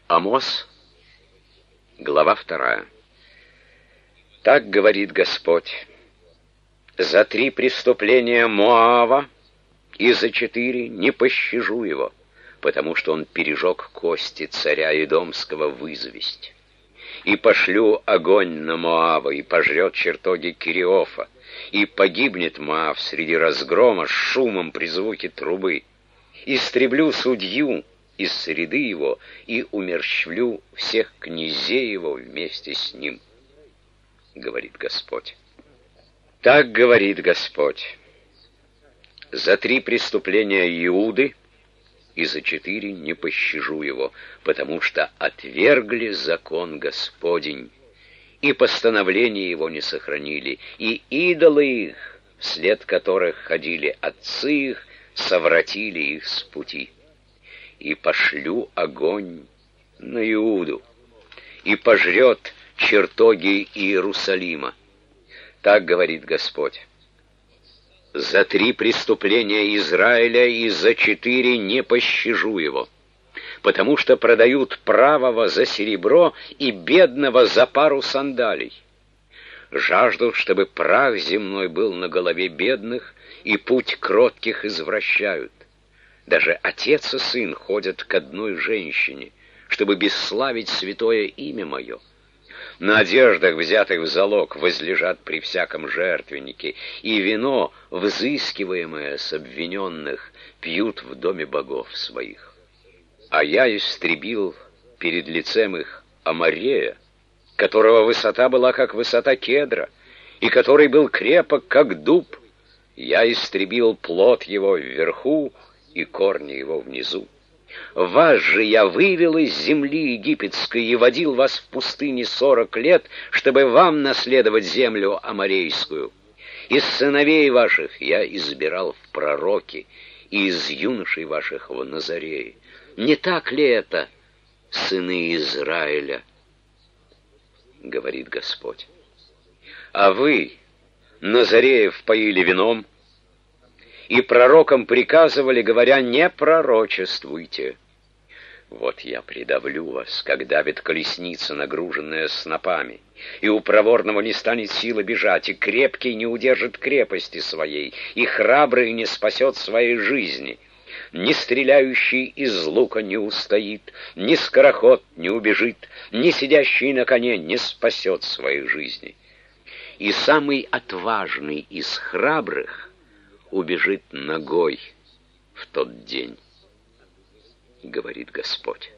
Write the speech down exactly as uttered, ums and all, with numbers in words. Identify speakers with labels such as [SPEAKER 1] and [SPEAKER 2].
[SPEAKER 1] Амос, глава вторая. Так говорит Господь: за три преступления Моава и за четыре не пощажу его, потому что он пережег кости царя Эдомского в известь. И пошлю огонь на Моава, и пожрет чертоги Кириофа, и погибнет Моав среди разгрома с шумом при звуке трубы. Истреблю судью из среды его, и умерщвлю всех князей его вместе с ним, говорит Господь. Так говорит Господь: за три преступления Иуды и за четыре не пощажу его, потому что отвергли закон Господень, и постановления его не сохранили, и идолы их, вслед которых ходили отцы их, совратили их с пути. И пошлю огонь на Иуду, и пожрет чертоги Иерусалима. Так говорит Господь: за три преступления Израиля и за четыре не пощажу его, потому что продают правого за серебро и бедного за пару сандалий. Жаждут, чтобы прах земной был на голове бедных, и путь кротких извращают. Даже отец и сын ходят к одной женщине, чтобы бесславить святое имя мое. На одеждах, взятых в залог, возлежат при всяком жертвеннике, и вино, взыскиваемое с обвиненных, пьют в доме богов своих. А я истребил перед лицем их Аморея, которого высота была, как высота кедра, и который был крепок, как дуб. Я истребил плод его вверху и корни его внизу. Вас же я вывел из земли египетской и водил вас в пустыне сорок лет, чтобы вам наследовать землю аморейскую. Из сыновей ваших я избирал в пророки, и из юношей ваших в Назарее. Не так ли это, сыны Израиля? Говорит Господь. А вы Назареев поили вином, и пророкам приказывали, говоря: не пророчествуйте. Вот я придавлю вас, как давит колесница, нагруженная снопами, и у проворного не станет силы бежать, и крепкий не удержит крепости своей, и храбрый не спасет своей жизни. Ни стреляющий из лука не устоит, ни скороход не убежит, ни сидящий на коне не спасет своей жизни. И самый отважный из храбрых убежит нагой в тот день, говорит Господь.